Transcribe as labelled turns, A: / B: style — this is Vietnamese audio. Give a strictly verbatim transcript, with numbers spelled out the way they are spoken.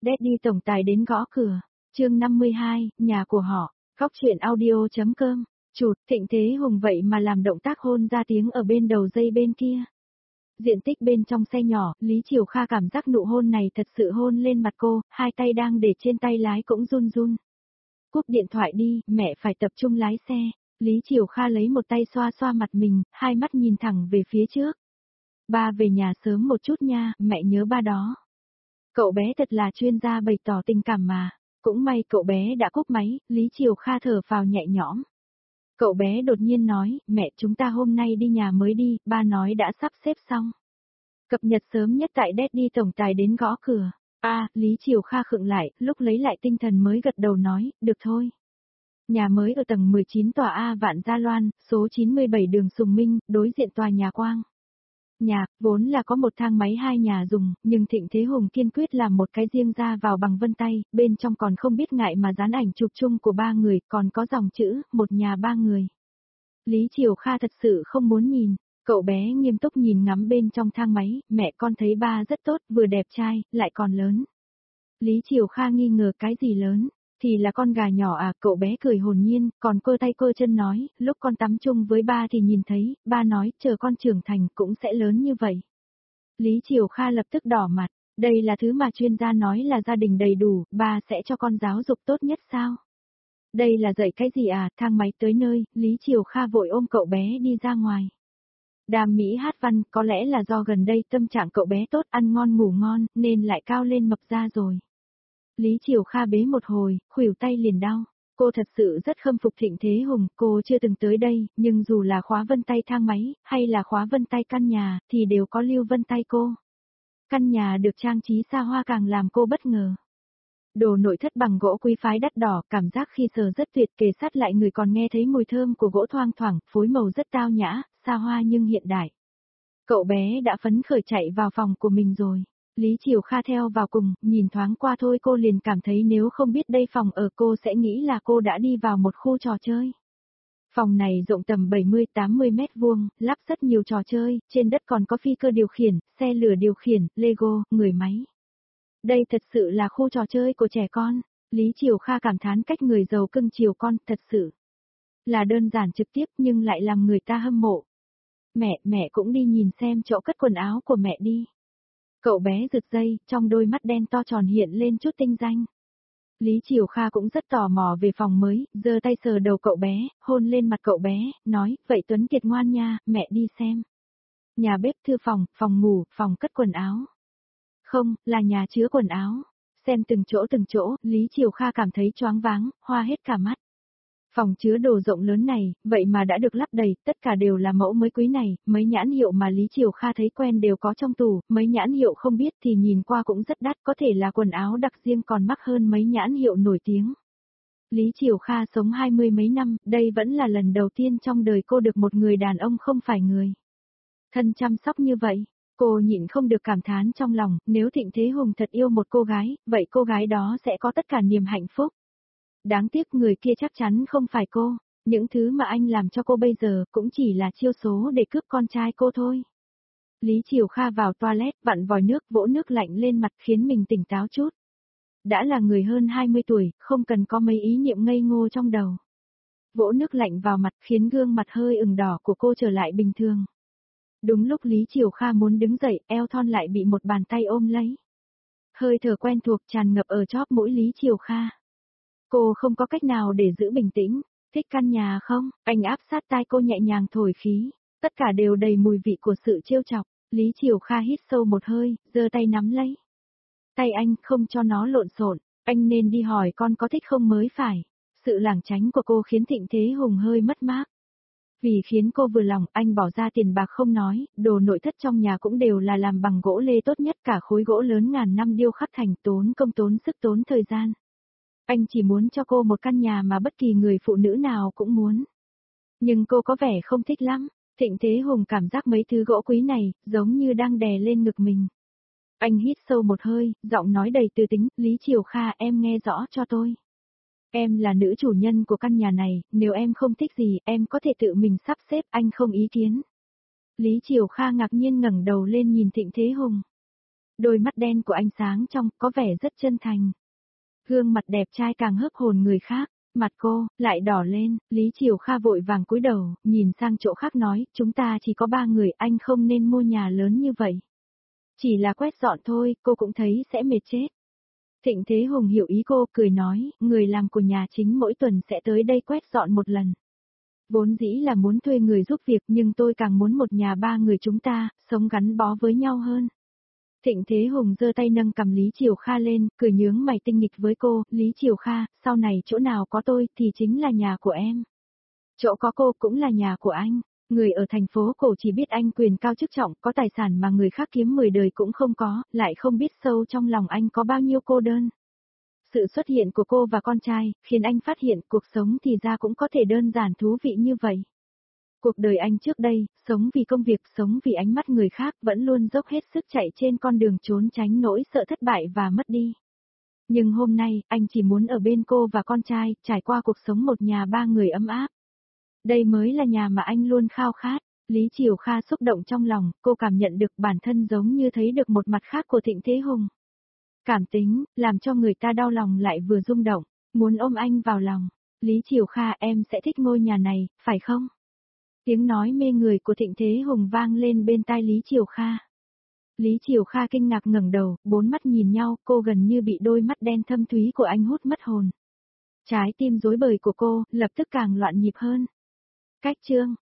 A: Daddy tổng tài đến gõ cửa. Chương năm mươi hai, nhà của họ. Góc truyện audio chấm com. Chụt, Thịnh Thế Hùng vậy mà làm động tác hôn ra tiếng ở bên đầu dây bên kia. Diện tích bên trong xe nhỏ, Lý Triều Kha cảm giác nụ hôn này thật sự hôn lên mặt cô, hai tay đang để trên tay lái cũng run run. Cúp điện thoại đi, mẹ phải tập trung lái xe. Lý Triều Kha lấy một tay xoa xoa mặt mình, hai mắt nhìn thẳng về phía trước. Ba về nhà sớm một chút nha, mẹ nhớ ba đó. Cậu bé thật là chuyên gia bày tỏ tình cảm mà. Cũng may cậu bé đã cúp máy, Lý Triều Kha thở phào nhẹ nhõm. Cậu bé đột nhiên nói, mẹ chúng ta hôm nay đi nhà mới đi, ba nói đã sắp xếp xong. Cập nhật sớm nhất tại Daddy tổng tài đến gõ cửa. A, à, Lý Triều Kha khựng lại, lúc lấy lại tinh thần mới gật đầu nói, được thôi. Nhà mới ở tầng mười chín tòa A Vạn Gia Loan, số chín mươi bảy đường Sùng Minh, đối diện tòa nhà Quang. Nhà, vốn là có một thang máy hai nhà dùng, nhưng Thịnh Thế Hùng kiên quyết làm một cái riêng ra vào bằng vân tay, bên trong còn không biết ngại mà dán ảnh chụp chung của ba người, còn có dòng chữ, một nhà ba người. Lý Triều Kha thật sự không muốn nhìn, cậu bé nghiêm túc nhìn ngắm bên trong thang máy, mẹ con thấy ba rất tốt, vừa đẹp trai, lại còn lớn. Lý Triều Kha nghi ngờ cái gì lớn? Thì là con gà nhỏ à, cậu bé cười hồn nhiên, còn cơ tay cơ chân nói, lúc con tắm chung với ba thì nhìn thấy, ba nói, chờ con trưởng thành cũng sẽ lớn như vậy. Lý Triều Kha lập tức đỏ mặt, đây là thứ mà chuyên gia nói là gia đình đầy đủ, ba sẽ cho con giáo dục tốt nhất sao? Đây là dạy cái gì à, thang máy tới nơi, Lý Triều Kha vội ôm cậu bé đi ra ngoài. Đàm Mỹ hát văn, có lẽ là do gần đây tâm trạng cậu bé tốt, ăn ngon ngủ ngon, nên lại cao lên mập ra rồi. Lý Triều Kha bế một hồi, khuỷu tay liền đau. Cô thật sự rất khâm phục Thịnh Thế Hùng, cô chưa từng tới đây, nhưng dù là khóa vân tay thang máy, hay là khóa vân tay căn nhà, thì đều có lưu vân tay cô. Căn nhà được trang trí xa hoa càng làm cô bất ngờ. Đồ nội thất bằng gỗ quý phái đắt đỏ, cảm giác khi sờ rất tuyệt, kề sát lại người còn nghe thấy mùi thơm của gỗ thoang thoảng, phối màu rất tao nhã, xa hoa nhưng hiện đại. Cậu bé đã phấn khởi chạy vào phòng của mình rồi. Lý Triều Kha theo vào cùng, nhìn thoáng qua thôi cô liền cảm thấy nếu không biết đây phòng ở cô sẽ nghĩ là cô đã đi vào một khu trò chơi. Phòng này rộng tầm bảy mươi tám mươi mét vuông, lắp rất nhiều trò chơi, trên đất còn có phi cơ điều khiển, xe lửa điều khiển, Lego, người máy. Đây thật sự là khu trò chơi của trẻ con. Lý Triều Kha cảm thán cách người giàu cưng chiều con, thật sự là đơn giản trực tiếp nhưng lại làm người ta hâm mộ. Mẹ, mẹ cũng đi nhìn xem chỗ cất quần áo của mẹ đi. Cậu bé giật dây, trong đôi mắt đen to tròn hiện lên chút tinh danh. Lý Triều Kha cũng rất tò mò về phòng mới, giơ tay sờ đầu cậu bé, hôn lên mặt cậu bé, nói, vậy Tuấn Kiệt ngoan nha, mẹ đi xem. Nhà bếp, thư phòng, phòng ngủ, phòng cất quần áo. Không, là nhà chứa quần áo. Xem từng chỗ từng chỗ, Lý Triều Kha cảm thấy choáng váng, hoa hết cả mắt. Phòng chứa đồ rộng lớn này, vậy mà đã được lắp đầy, tất cả đều là mẫu mới quý này, mấy nhãn hiệu mà Lý Triều Kha thấy quen đều có trong tủ, mấy nhãn hiệu không biết thì nhìn qua cũng rất đắt, có thể là quần áo đặc riêng còn mắc hơn mấy nhãn hiệu nổi tiếng. Lý Triều Kha sống hai mươi mấy năm, đây vẫn là lần đầu tiên trong đời cô được một người đàn ông không phải người thân chăm sóc như vậy. Cô nhịn không được cảm thán trong lòng, nếu Thịnh Thế Hùng thật yêu một cô gái, vậy cô gái đó sẽ có tất cả niềm hạnh phúc. Đáng tiếc người kia chắc chắn không phải cô, những thứ mà anh làm cho cô bây giờ cũng chỉ là chiêu số để cướp con trai cô thôi. Lý Triều Kha vào toilet, vặn vòi nước, vỗ nước lạnh lên mặt khiến mình tỉnh táo chút. Đã là người hơn hai mươi tuổi, không cần có mấy ý niệm ngây ngô trong đầu. Vỗ nước lạnh vào mặt khiến gương mặt hơi ửng đỏ của cô trở lại bình thường. Đúng lúc Lý Triều Kha muốn đứng dậy, eo thon lại bị một bàn tay ôm lấy. Hơi thở quen thuộc tràn ngập ở chóp mũi Lý Triều Kha. Cô không có cách nào để giữ bình tĩnh. Thích căn nhà không? Anh áp sát tai cô nhẹ nhàng thổi khí. Tất cả đều đầy mùi vị của sự trêu chọc. Lý Triều Kha hít sâu một hơi, giơ tay nắm lấy. Tay anh không cho nó lộn xộn. Anh nên đi hỏi con có thích không mới phải. Sự lảng tránh của cô khiến Thịnh Thế Hùng hơi mất mát. Vì khiến cô vừa lòng, anh bỏ ra tiền bạc không nói, đồ nội thất trong nhà cũng đều là làm bằng gỗ lê tốt nhất, cả khối gỗ lớn ngàn năm điêu khắc thành, tốn công tốn sức tốn thời gian. Anh chỉ muốn cho cô một căn nhà mà bất kỳ người phụ nữ nào cũng muốn. Nhưng cô có vẻ không thích lắm. Thịnh Thế Hùng cảm giác mấy thứ gỗ quý này, giống như đang đè lên ngực mình. Anh hít sâu một hơi, giọng nói đầy tư tính, Lý Triều Kha em nghe rõ cho tôi. Em là nữ chủ nhân của căn nhà này, nếu em không thích gì, em có thể tự mình sắp xếp, anh không ý kiến. Lý Triều Kha ngạc nhiên ngẩng đầu lên nhìn Thịnh Thế Hùng. Đôi mắt đen của anh sáng trong, có vẻ rất chân thành. Gương mặt đẹp trai càng hớp hồn người khác, mặt cô, lại đỏ lên, Lý Triều Kha vội vàng cúi đầu, nhìn sang chỗ khác nói, chúng ta chỉ có ba người, anh không nên mua nhà lớn như vậy. Chỉ là quét dọn thôi, cô cũng thấy sẽ mệt chết. Thịnh Thế Hùng hiểu ý cô, cười nói, người làm của nhà chính mỗi tuần sẽ tới đây quét dọn một lần. Vốn dĩ là muốn thuê người giúp việc nhưng tôi càng muốn một nhà ba người chúng ta, sống gắn bó với nhau hơn. Thịnh Thế Hùng giơ tay nâng cầm Lý Triều Kha lên, cười nhướng mày tinh nghịch với cô, Lý Triều Kha, sau này chỗ nào có tôi thì chính là nhà của em. Chỗ có cô cũng là nhà của anh. Người ở thành phố cổ chỉ biết anh quyền cao chức trọng, có tài sản mà người khác kiếm mười đời cũng không có, lại không biết sâu trong lòng anh có bao nhiêu cô đơn. Sự xuất hiện của cô và con trai, khiến anh phát hiện cuộc sống thì ra cũng có thể đơn giản thú vị như vậy. Cuộc đời anh trước đây, sống vì công việc, sống vì ánh mắt người khác, vẫn luôn dốc hết sức chạy trên con đường trốn tránh nỗi sợ thất bại và mất đi. Nhưng hôm nay, anh chỉ muốn ở bên cô và con trai, trải qua cuộc sống một nhà ba người ấm áp. Đây mới là nhà mà anh luôn khao khát. Lý Triều Kha xúc động trong lòng, cô cảm nhận được bản thân giống như thấy được một mặt khác của Thịnh Thế Hùng. Cảm tính, làm cho người ta đau lòng lại vừa rung động, muốn ôm anh vào lòng. Lý Triều Kha, em sẽ thích ngôi nhà này, phải không? Tiếng nói mê người của Thịnh Thế Hùng vang lên bên tai Lý Triều Kha. Lý Triều Kha kinh ngạc ngẩng đầu, bốn mắt nhìn nhau, cô gần như bị đôi mắt đen thâm thúy của anh hút mất hồn. Trái tim rối bời của cô, lập tức càng loạn nhịp hơn. Cách chương